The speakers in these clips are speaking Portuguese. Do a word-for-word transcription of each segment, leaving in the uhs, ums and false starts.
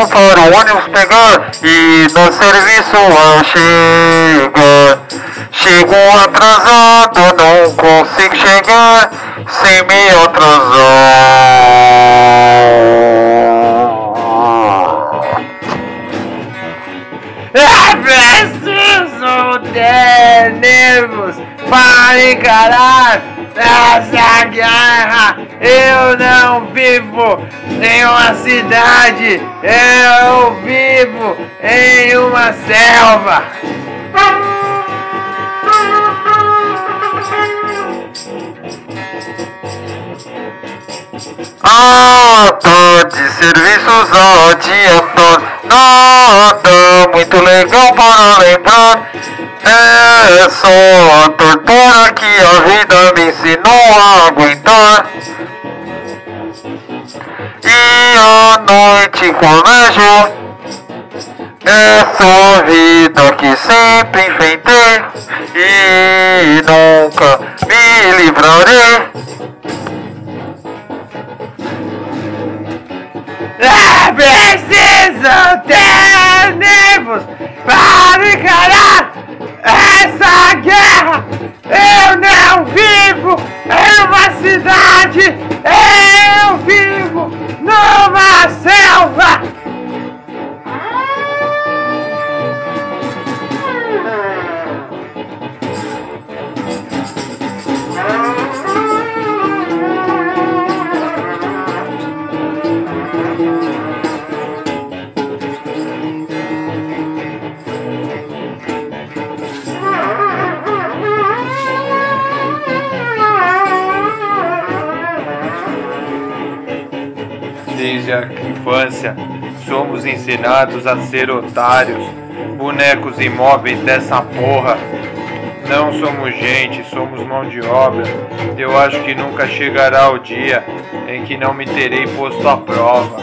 para o ônibus pegar e no serviço ao chegar. Chego atrasado, não consigo chegar sem me atrasar. É preciso ter nervos para encarar essa guerra. Eu não vivo em uma cidade, eu vivo em uma selva. Ah, tô de serviços adiantados, nada muito legal para lembrar. É só a tortura que a vida me ensinou a aguentar. E a noite colégio, essa vida que sempre enfrentei e nunca me livrarei. É preciso ter nervos para encarar essa guerra. Eu não vivo em uma cidade, eu vivo numa selva. Desde a infância, somos ensinados a ser otários, bonecos imóveis dessa porra. Não somos gente, somos mão de obra. Eu acho que nunca chegará o dia em que não me terei posto à prova.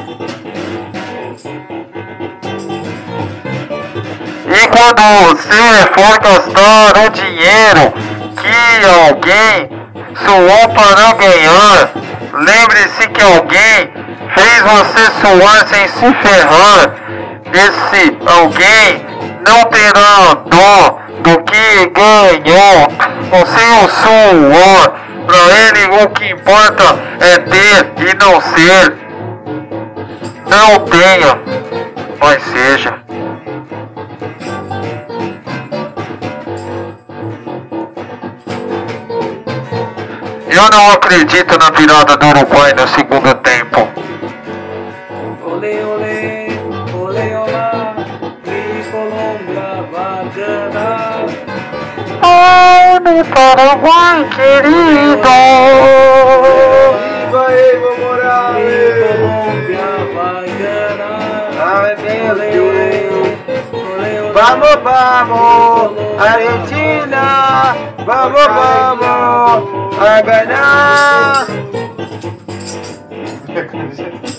E quando você for gastar o dinheiro que alguém suou para ganhar, lembre-se que alguém fez você suar sem se ferrar. Esse alguém não terá dó do que ganhou com seu suor. Pra ele o que importa é ter e não ser. Não tenha, mas seja. Eu não acredito na virada do Uruguai no segundo tempo. Olê, olê, olê, olá, e Colômbia bacana. Ai, meu Paraguai querido. Viva Evo Morales, e Colômbia bacana. Ai, meu Deus. Vamos, vamos, Argentina. Vamos, vamos, a ganhar.